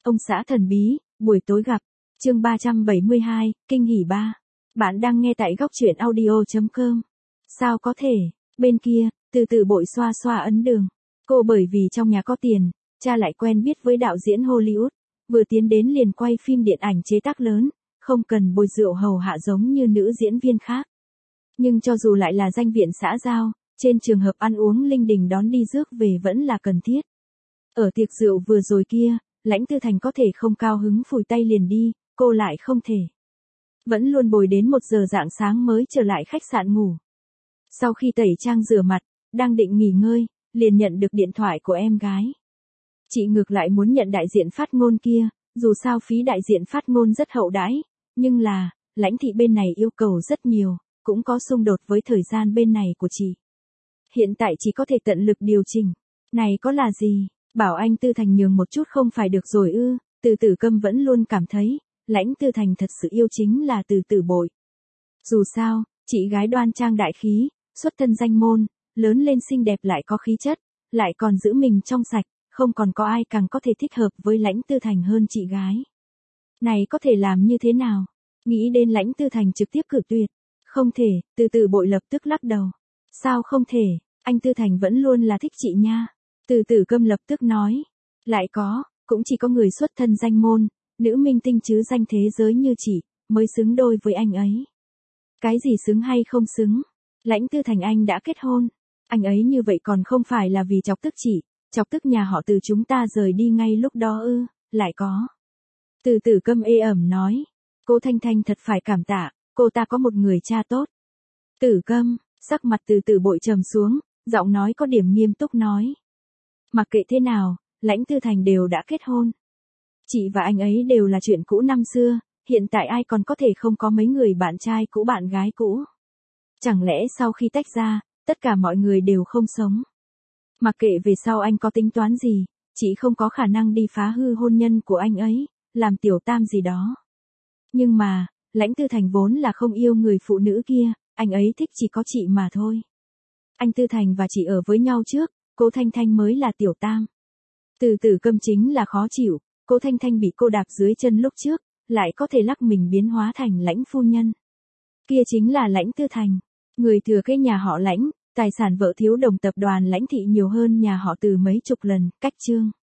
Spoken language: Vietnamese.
Ông xã thần bí, buổi tối gặp. Chương 372, kinh hỉ 3. Bạn đang nghe tại góc truyện audio.com. Sao có thể? Bên kia, từ từ bội xoa xoa ấn đường. Cô bởi vì trong nhà có tiền, cha lại quen biết với đạo diễn Hollywood, vừa tiến đến liền quay phim điện ảnh chế tác lớn, không cần bồi rượu hầu hạ giống như nữ diễn viên khác. Nhưng cho dù lại là danh viện xã giao, trên trường hợp ăn uống linh đình đón đi rước về vẫn là cần thiết. Ở tiệc rượu vừa rồi kia, Lãnh Tư Thành có thể không cao hứng phủi tay liền đi, cô lại không thể. Vẫn luôn bồi đến 1 giờ rạng sáng mới trở lại khách sạn ngủ. Sau khi tẩy trang rửa mặt, đang định nghỉ ngơi, liền nhận được điện thoại của em gái. Chị ngược lại muốn nhận đại diện phát ngôn kia, dù sao phí đại diện phát ngôn rất hậu đãi, nhưng là, Lãnh thị bên này yêu cầu rất nhiều, cũng có xung đột với thời gian bên này của chị. Hiện tại chỉ có thể tận lực điều chỉnh. Này có là gì? Bảo anh Tư Thành nhường một chút không phải được rồi ư? Từ Tử Câm vẫn luôn cảm thấy, Lãnh Tư Thành thật sự yêu chính là Từ Tử Bội. Dù sao, chị gái đoan trang đại khí, xuất thân danh môn, lớn lên xinh đẹp lại có khí chất, lại còn giữ mình trong sạch, không còn có ai càng có thể thích hợp với Lãnh Tư Thành hơn chị gái. Này có thể làm như thế nào? Nghĩ đến Lãnh Tư Thành trực tiếp cự tuyệt. Không thể, Từ Tử Bội lập tức lắc đầu. Sao không thể, anh Tư Thành vẫn luôn là thích chị nha. Từ Tử Câm lập tức nói. Lại có, cũng chỉ có người xuất thân danh môn, nữ minh tinh chứ danh thế giới như chị, mới xứng đôi với anh ấy. Cái gì xứng hay không xứng? Lãnh Tư Thành anh đã kết hôn. Anh ấy như vậy còn không phải là vì chọc tức chị, chọc tức nhà họ Từ chúng ta rời đi ngay lúc đó ư? Lại có. Từ Tử Câm ê ẩm nói. Cô Thanh Thanh thật phải cảm tạ, cô ta có một người cha tốt. Tử Câm, sắc mặt Từ Tử Bội trầm xuống, giọng nói có điểm nghiêm túc nói. Mặc kệ thế nào, Lãnh Tư Thành đều đã kết hôn. Chị và anh ấy đều là chuyện cũ năm xưa, hiện tại ai còn có thể không có mấy người bạn trai cũ bạn gái cũ. Chẳng lẽ sau khi tách ra, tất cả mọi người đều không sống. Mặc kệ về sau anh có tính toán gì, chị không có khả năng đi phá hư hôn nhân của anh ấy, làm tiểu tam gì đó. Nhưng mà, Lãnh Tư Thành vốn là không yêu người phụ nữ kia, anh ấy thích chỉ có chị mà thôi. Anh Tư Thành và chị ở với nhau trước, cô Thanh Thanh mới là tiểu tam. Từ Tử Câm chính là khó chịu, cô Thanh Thanh bị cô đạp dưới chân lúc trước, lại có thể lắc mình biến hóa thành Lãnh phu nhân. Kia chính là Lãnh Tư Thành, người thừa kế nhà họ Lãnh, tài sản vợ thiếu đồng tập đoàn Lãnh thị nhiều hơn nhà họ Từ mấy chục lần, cách chương.